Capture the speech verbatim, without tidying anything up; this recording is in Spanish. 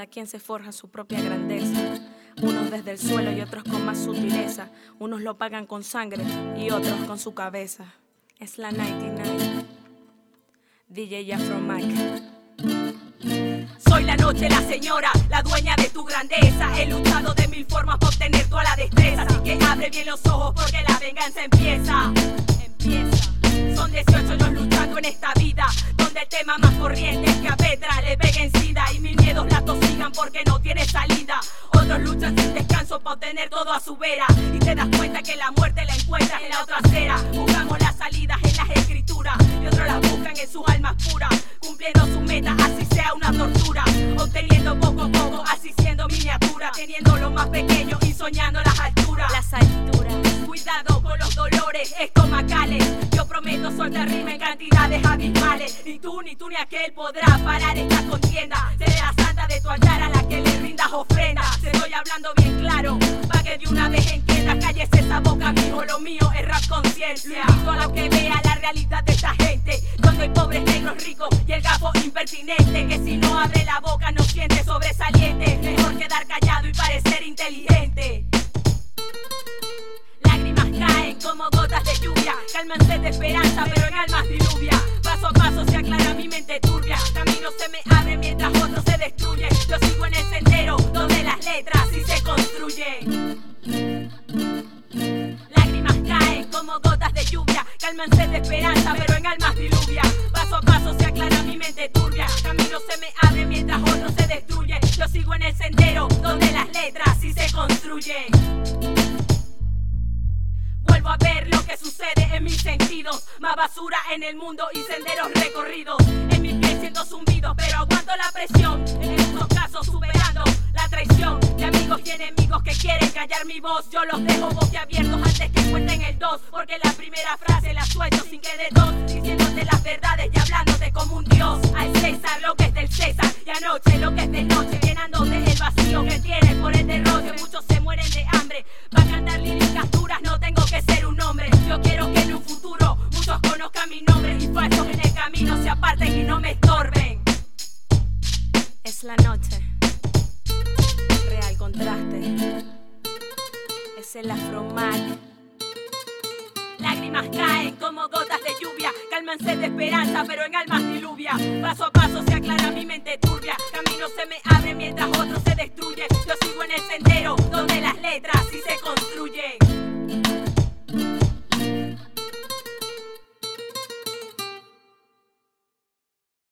Cada quien se forja su propia grandeza. Unos desde el suelo y otros con más sutileza. Unos lo pagan con sangre y otros con su cabeza. Es la noventa y nueve. D J Afro Mike. Soy la noche, la señora, la dueña de tu grandeza. He luchado de mil formas para obtener toda la destreza. Así que abre bien los ojos porque la venganza empieza. Empieza. Son dieciocho años luchando en esta vida, donde el tema más corriente es que a Petra le peguen sida y mil miedos la tosigan porque no tiene salida. Otros luchan sin descanso para obtener todo a su vera y te das cuenta que la muerte la encuentras en la otra acera. Buscamos las salidas en las escrituras y otros las buscan en sus almas puras, cumpliendo su meta así sea una tortura, obteniendo poco a poco así siendo miniatura, teniendo lo más pequeño y soñando las alturas. Las alturas. Cuidado con los dolores estomacales. Yo prometo soltar rima en cantidades abismales. Ni tú, ni tú, ni aquel podrá parar esta contienda. Seré la santa de tu altar a la que le rindas ofrenda. Te estoy hablando bien claro, pa' que de una vez entiendas. Calles esa boca, mijo, lo mío es rap conciencia. Lo invito a lo que vea la realidad de esta gente, donde hay pobres, negros, ricos y el gafo impertinente, que si no abre la boca no siente sobresaliente. Mejor quedar callado y parecer inteligente. Lágrimas caen como gotas de lluvia, cálmanse de esperanza pero en almas diluvia. Paso a paso se aclara mi mente turbia, caminos se me abren mientras otros se destruyen. Yo sigo en el sendero donde las letras sí se construyen. Lágrimas caen como gotas de lluvia, cálmanse de esperanza pero en almas diluvia. Paso a paso se aclara mi mente turbia, caminos se me abren mientras otros se destruyen. Yo sigo en el sendero donde las letras sí se construyen. Vuelvo a ver lo que sucede en mis sentidos, más basura en el mundo y senderos recorridos. En mis pies siento zumbidos, pero aguanto la presión. En estos casos superando la traición de amigos y enemigos que quieren callar mi voz. Yo los dejo boquiabiertos antes que cuenten el dos, porque la primera frase la suelto sin que de dos, diciéndote las verdades y hablándote como un dios. Al César lo que es del César y anoche lo que es de noche, llenándote el vacío que tienes por el derroche. Muchos se mueren de hambre, va a cantar líricas duras, no tengo que ser un hombre. Yo quiero que en un futuro muchos conozcan mi nombre y falsos en el camino se aparten y no me estorben. Es la noche. Real contraste. Es el Afro Mike. Lágrimas caen como gotas de lluvia, cálmanse de esperanza pero en almas diluvia. Paso a paso se aclara mi mente turbia, caminos se me abren mientras otros se destruyen. Yo sigo en el sendero donde las letras sí se construyen.